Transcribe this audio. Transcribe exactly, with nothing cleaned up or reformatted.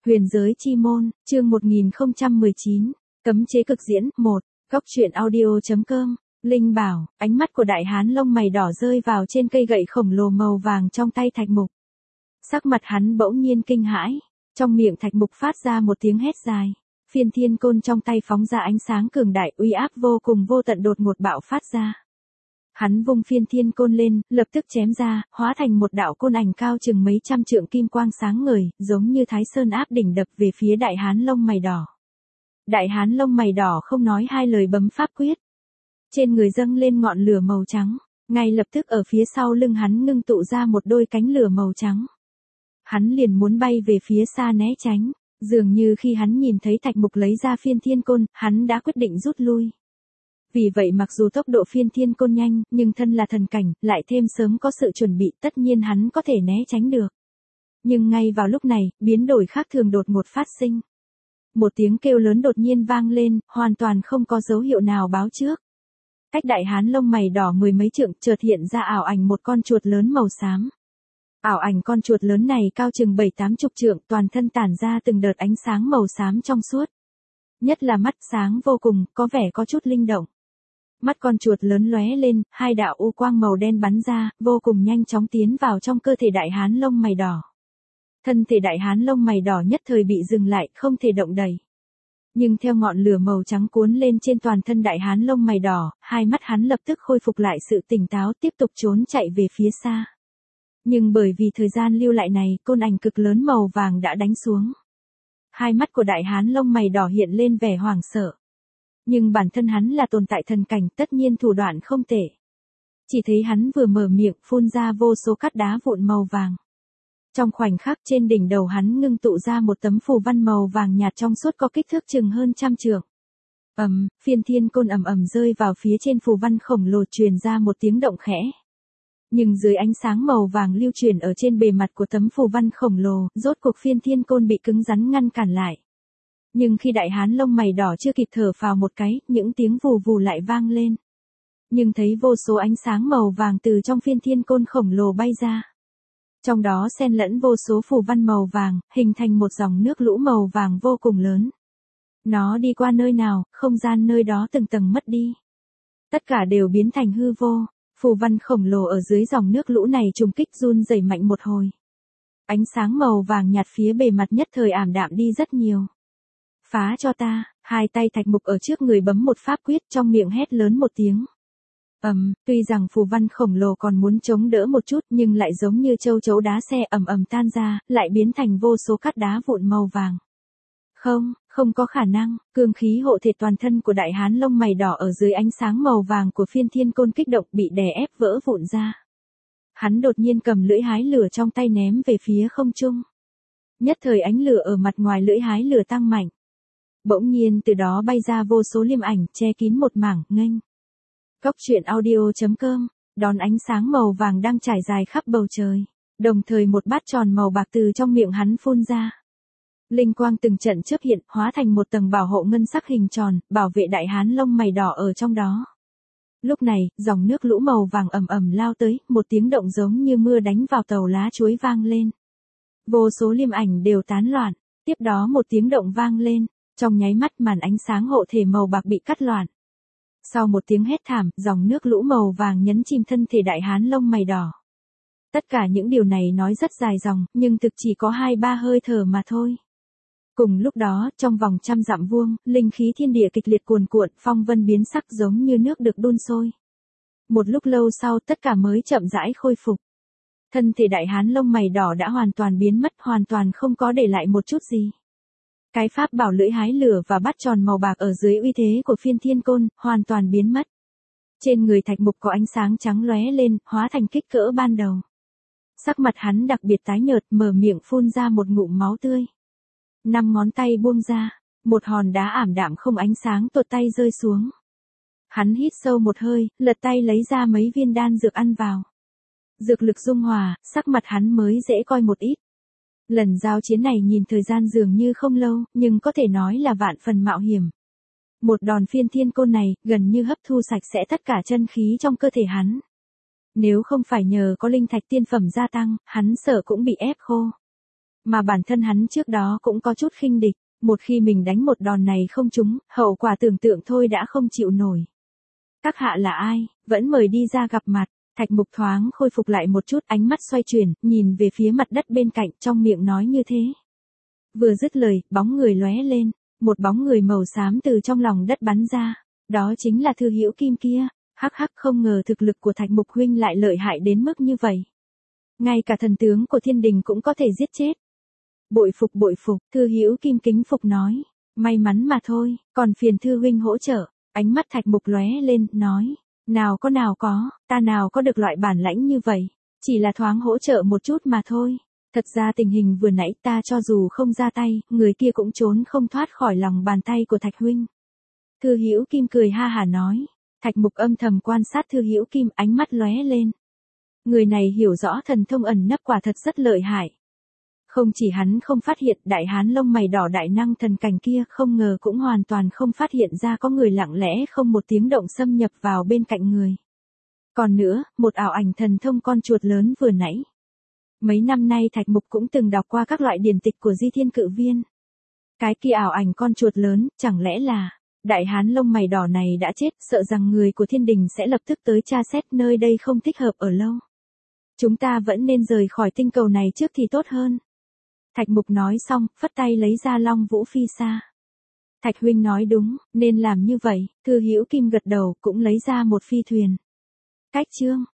Huyền giới chi môn, chương một nghìn không trăm mười chín, cấm chế cực diễn, một, góc truyện audio.com, Linh bảo, ánh mắt của đại hán lông mày đỏ rơi vào trên cây gậy khổng lồ màu vàng trong tay Thạch Mục. Sắc mặt hắn bỗng nhiên kinh hãi, trong miệng Thạch Mục phát ra một tiếng hét dài, phiên thiên côn trong tay phóng ra ánh sáng cường đại uy áp vô cùng vô tận đột ngột bạo phát ra. Hắn vung phiên thiên côn lên, lập tức chém ra, hóa thành một đạo côn ảnh cao chừng mấy trăm trượng kim quang sáng ngời, giống như Thái Sơn áp đỉnh đập về phía đại hán lông mày đỏ. Đại hán lông mày đỏ không nói hai lời bấm pháp quyết. Trên người dâng lên ngọn lửa màu trắng, ngay lập tức ở phía sau lưng hắn ngưng tụ ra một đôi cánh lửa màu trắng. Hắn liền muốn bay về phía xa né tránh, dường như khi hắn nhìn thấy Thạch Mục lấy ra phiên thiên côn, hắn đã quyết định rút lui. Vì vậy mặc dù tốc độ phiên thiên côn nhanh, nhưng thân là thần cảnh, lại thêm sớm có sự chuẩn bị, tất nhiên hắn có thể né tránh được. Nhưng ngay vào lúc này, biến đổi khác thường đột ngột phát sinh. Một tiếng kêu lớn đột nhiên vang lên, hoàn toàn không có dấu hiệu nào báo trước. Cách đại hán lông mày đỏ mười mấy trượng chợt hiện ra ảo ảnh một con chuột lớn màu xám. Ảo ảnh con chuột lớn này cao chừng bảy tám chục trượng, toàn thân tản ra từng đợt ánh sáng màu xám trong suốt. Nhất là mắt sáng vô cùng, có vẻ có chút linh động. Mắt con chuột lớn lóe lên, hai đạo u quang màu đen bắn ra, vô cùng nhanh chóng tiến vào trong cơ thể đại hán lông mày đỏ. Thân thể đại hán lông mày đỏ nhất thời bị dừng lại, không thể động đậy. Nhưng theo ngọn lửa màu trắng cuốn lên trên toàn thân đại hán lông mày đỏ, hai mắt hắn lập tức khôi phục lại sự tỉnh táo, tiếp tục trốn chạy về phía xa. Nhưng bởi vì thời gian lưu lại này, côn ảnh cực lớn màu vàng đã đánh xuống. Hai mắt của đại hán lông mày đỏ hiện lên vẻ hoảng sợ. Nhưng bản thân hắn là tồn tại thần cảnh, tất nhiên thủ đoạn không tệ. Chỉ thấy hắn vừa mở miệng phun ra vô số cát đá vụn màu vàng. Trong khoảnh khắc trên đỉnh đầu hắn ngưng tụ ra một tấm phù văn màu vàng nhạt trong suốt có kích thước chừng hơn trăm trượng. Ầm, phiên thiên côn ầm ầm rơi vào phía trên phù văn khổng lồ, truyền ra một tiếng động khẽ. Nhưng dưới ánh sáng màu vàng lưu truyền ở trên bề mặt của tấm phù văn khổng lồ, rốt cuộc phiên thiên côn bị cứng rắn ngăn cản lại. Nhưng khi đại hán lông mày đỏ chưa kịp thở phào một cái, những tiếng vù vù lại vang lên. Nhưng thấy vô số ánh sáng màu vàng từ trong phiên thiên côn khổng lồ bay ra. Trong đó xen lẫn vô số phù văn màu vàng, hình thành một dòng nước lũ màu vàng vô cùng lớn. Nó đi qua nơi nào, không gian nơi đó từng tầng mất đi. Tất cả đều biến thành hư vô, phù văn khổng lồ ở dưới dòng nước lũ này trùng kích run rẩy mạnh một hồi. Ánh sáng màu vàng nhạt phía bề mặt nhất thời ảm đạm đi rất nhiều. Phá cho ta, hai tay Thạch Mục ở trước người bấm một pháp quyết, trong miệng hét lớn một tiếng. Ầm, um, tuy rằng phù văn khổng lồ còn muốn chống đỡ một chút nhưng lại giống như châu chấu đá xe ầm ầm tan ra, lại biến thành vô số cát đá vụn màu vàng. Không, không có khả năng, cương khí hộ thể toàn thân của đại hán lông mày đỏ ở dưới ánh sáng màu vàng của phiên thiên côn kích động bị đè ép vỡ vụn ra. Hắn đột nhiên cầm lưỡi hái lửa trong tay ném về phía không trung. Nhất thời ánh lửa ở mặt ngoài lưỡi hái lửa tăng mạnh. Bỗng nhiên từ đó bay ra vô số liêm ảnh che kín một mảng, nghênh. Góc truyện audio.com, đón ánh sáng màu vàng đang trải dài khắp bầu trời. Đồng thời một bát tròn màu bạc từ trong miệng hắn phun ra. Linh quang từng trận chớp hiện, hóa thành một tầng bảo hộ ngân sắc hình tròn, bảo vệ đại hán lông mày đỏ ở trong đó. Lúc này, dòng nước lũ màu vàng ầm ầm lao tới, một tiếng động giống như mưa đánh vào tàu lá chuối vang lên. Vô số liêm ảnh đều tán loạn, tiếp đó một tiếng động vang lên. Trong nháy mắt màn ánh sáng hộ thể màu bạc bị cắt loạn. Sau một tiếng hét thảm, dòng nước lũ màu vàng nhấn chìm thân thể đại hán lông mày đỏ. Tất cả những điều này nói rất dài dòng, nhưng thực chỉ có hai ba hơi thở mà thôi. Cùng lúc đó, trong vòng trăm dặm vuông, linh khí thiên địa kịch liệt cuồn cuộn, phong vân biến sắc giống như nước được đun sôi. Một lúc lâu sau tất cả mới chậm rãi khôi phục. Thân thể đại hán lông mày đỏ đã hoàn toàn biến mất, hoàn toàn không có để lại một chút gì. Cái pháp bảo lưỡi hái lửa và bát tròn màu bạc ở dưới uy thế của phiên thiên côn, hoàn toàn biến mất. Trên người Thạch Mục có ánh sáng trắng lóe lên, hóa thành kích cỡ ban đầu. Sắc mặt hắn đặc biệt tái nhợt, mở miệng phun ra một ngụm máu tươi. Năm ngón tay buông ra, một hòn đá ảm đạm không ánh sáng tuột tay rơi xuống. Hắn hít sâu một hơi, lật tay lấy ra mấy viên đan dược ăn vào. Dược lực dung hòa, sắc mặt hắn mới dễ coi một ít. Lần giao chiến này nhìn thời gian dường như không lâu, nhưng có thể nói là vạn phần mạo hiểm. Một đòn phiên thiên côn này, gần như hấp thu sạch sẽ tất cả chân khí trong cơ thể hắn. Nếu không phải nhờ có linh thạch tiên phẩm gia tăng, hắn sợ cũng bị ép khô. Mà bản thân hắn trước đó cũng có chút khinh địch, một khi mình đánh một đòn này không trúng, hậu quả tưởng tượng thôi đã không chịu nổi. Các hạ là ai, vẫn mời đi ra gặp mặt. Thạch Mục thoáng khôi phục lại một chút, ánh mắt xoay chuyển, nhìn về phía mặt đất bên cạnh, trong miệng nói như thế. Vừa dứt lời, bóng người lóe lên, một bóng người màu xám từ trong lòng đất bắn ra, đó chính là Thư Hữu Kim kia. Hắc hắc, không ngờ thực lực của Thạch Mục huynh lại lợi hại đến mức như vậy. Ngay cả thần tướng của thiên đình cũng có thể giết chết. Bội phục bội phục, Thư Hữu Kim kính phục nói, may mắn mà thôi, còn phiền Thư huynh hỗ trợ. Ánh mắt Thạch Mục lóe lên, nói, nào có nào có, ta nào có được loại bản lãnh như vậy, chỉ là thoáng hỗ trợ một chút mà thôi. Thật ra tình hình vừa nãy ta cho dù không ra tay, người kia cũng trốn không thoát khỏi lòng bàn tay của Thạch huynh. Thư Hữu Kim cười ha hả nói. Thạch Mục âm thầm quan sát Thư Hữu Kim, ánh mắt lóe lên. Người này hiểu rõ thần thông ẩn nấp quả thật rất lợi hại. Không chỉ hắn không phát hiện, đại hán lông mày đỏ đại năng thần cảnh kia không ngờ cũng hoàn toàn không phát hiện ra có người lặng lẽ không một tiếng động xâm nhập vào bên cạnh người. Còn nữa, một ảo ảnh thần thông con chuột lớn vừa nãy. Mấy năm nay Thạch Mục cũng từng đọc qua các loại điển tịch của Di Thiên Cự Viên. Cái kia ảo ảnh con chuột lớn, chẳng lẽ là đại hán lông mày đỏ này đã chết, sợ rằng người của thiên đình sẽ lập tức tới tra xét, nơi đây không thích hợp ở lâu. Chúng ta vẫn nên rời khỏi tinh cầu này trước thì tốt hơn. Thạch Mục nói xong, phất tay lấy ra Long Vũ Phi Sa. Thạch huynh nói đúng, nên làm như vậy. Thư Hữu Kim gật đầu, cũng lấy ra một phi thuyền. Cách chương